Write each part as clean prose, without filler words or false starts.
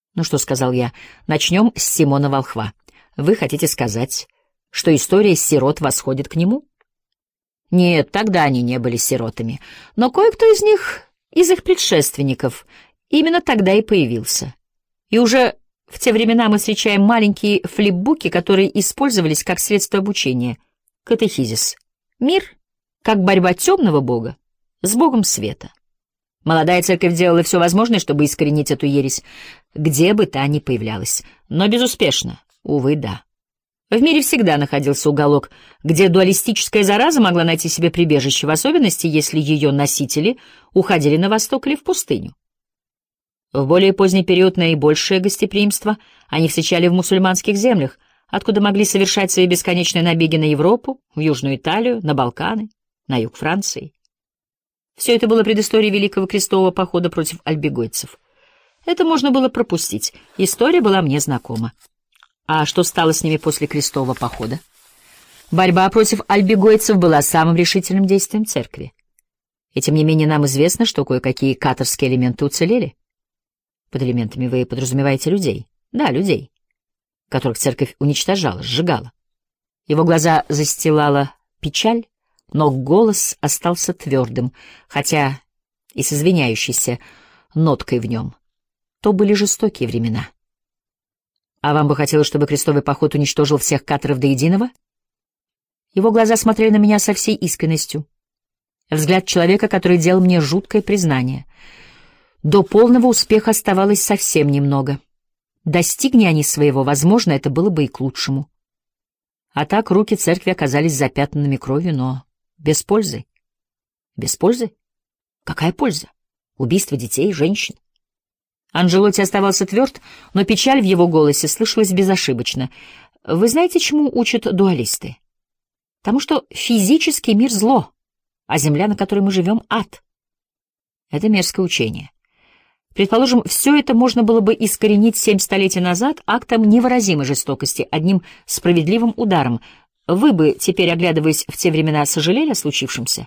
«Ну что», — сказал я, — «начнем с Симона Волхва. Вы хотите сказать, что история сирот восходит к нему?» «Нет, тогда они не были сиротами, но кое-кто из их предшественников, именно тогда и появился. И уже в те времена мы встречаем маленькие флипбуки, которые использовались как средство обучения. Катехизис. Мир как борьба темного бога с богом света. Молодая церковь делала все возможное, чтобы искоренить эту ересь, где бы та ни появлялась. Но безуспешно. Увы, да. В мире всегда находился уголок, где дуалистическая зараза могла найти себе прибежище, в особенности, если ее носители уходили на восток или в пустыню. В более поздний период наибольшее гостеприимство они встречали в мусульманских землях, откуда могли совершать свои бесконечные набеги на Европу, в Южную Италию, на Балканы, на юг Франции. Все это было предысторией Великого крестового похода против альбегойцев. Это можно было пропустить, история была мне знакома. А что стало с ними после крестового похода? Борьба против альбегойцев была самым решительным действием церкви. И тем не менее нам известно, что кое-какие катарские элементы уцелели. Под элементами вы подразумеваете людей? Да, людей, которых церковь уничтожала, сжигала. Его глаза застилала печаль, но голос остался твердым, хотя и с извиняющейся ноткой в нем. То были жестокие времена. А вам бы хотелось, чтобы крестовый поход уничтожил всех каторов до единого? Его глаза смотрели на меня со всей искренностью. Взгляд человека, который делал мне жуткое признание. До полного успеха оставалось совсем немного. Достигни они своего, возможно, это было бы и к лучшему. А так руки церкви оказались запятнанными кровью, но без пользы. Без пользы? Какая польза? Убийство детей, женщин. Анджелотти оставался тверд, но печаль в его голосе слышалась безошибочно. Вы знаете, чему учат дуалисты? Тому, что физический мир — зло, а земля, на которой мы живем, — ад. Это мерзкое учение. Предположим, все это можно было бы искоренить 7 столетий назад актом невыразимой жестокости, одним справедливым ударом. Вы бы, теперь оглядываясь в те времена, сожалели о случившемся?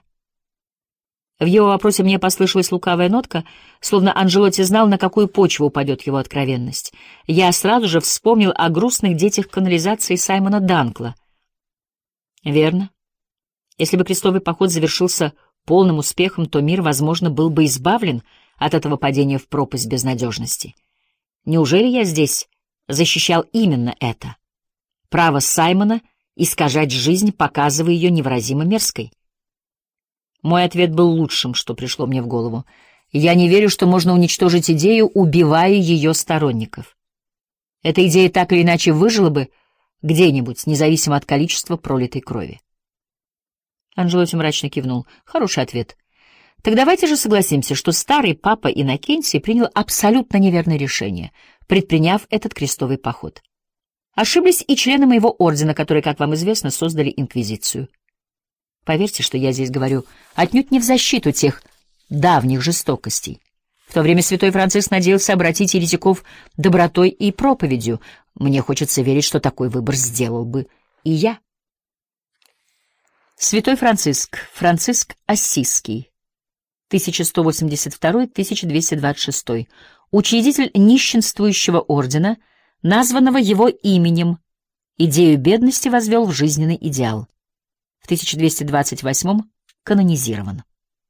В его вопросе мне послышалась лукавая нотка, словно Анджелотти знал, на какую почву упадет его откровенность. Я сразу же вспомнил о грустных детях канализации Саймона Данкла. Верно. Если бы крестовый поход завершился полным успехом, то мир, возможно, был бы избавлен от этого падения в пропасть безнадежности. Неужели я здесь защищал именно это? Право Саймона искажать жизнь, показывая ее невыразимо мерзкой. Мой ответ был лучшим, что пришло мне в голову. Я не верю, что можно уничтожить идею, убивая ее сторонников. Эта идея так или иначе выжила бы где-нибудь, независимо от количества пролитой крови. Анджелотти мрачно кивнул. Хороший ответ. Так давайте же согласимся, что старый папа Иннокентий принял абсолютно неверное решение, предприняв этот крестовый поход. Ошиблись и члены моего ордена, которые, как вам известно, создали инквизицию. Поверьте, что я здесь говорю отнюдь не в защиту тех давних жестокостей. В то время святой Франциск надеялся обратить еретиков добротой и проповедью. Мне хочется верить, что такой выбор сделал бы и я. Святой Франциск, Франциск Ассизский, 1182-1226, учредитель нищенствующего ордена, названного его именем, идею бедности возвел в жизненный идеал. В 1228 канонизирован.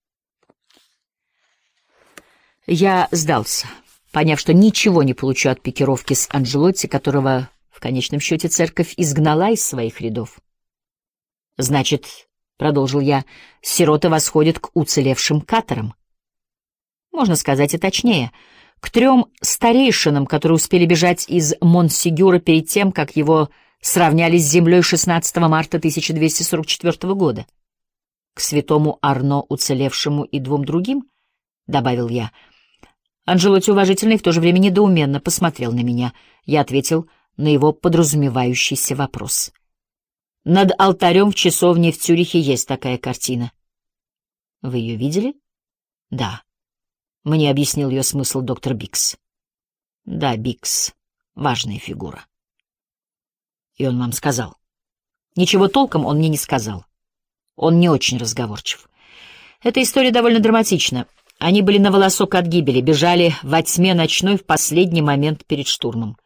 Я сдался, поняв, что ничего не получу от пикировки с Анджелотти, которого в конечном счете церковь изгнала из своих рядов. «Значит, — продолжил я, — сироты восходят к уцелевшим каторам. Можно сказать и точнее, к 3 старейшинам, которые успели бежать из Монсигюра перед тем, как его сравняли с землей 16 марта 1244 года. К святому Арно, уцелевшему, и 2 другим, — добавил я. Анджелотти уважительно и в то же время недоуменно посмотрел на меня. Я ответил на его подразумевающийся вопрос. Над алтарем в часовне в Цюрихе есть такая картина. Вы ее видели? Да. Мне объяснил ее смысл доктор Бикс. Да, Бикс — важная фигура. И он вам сказал. Ничего толком он мне не сказал. Он не очень разговорчив. Эта история довольно драматична. Они были на волосок от гибели, бежали во тьме ночной в последний момент перед штурмом.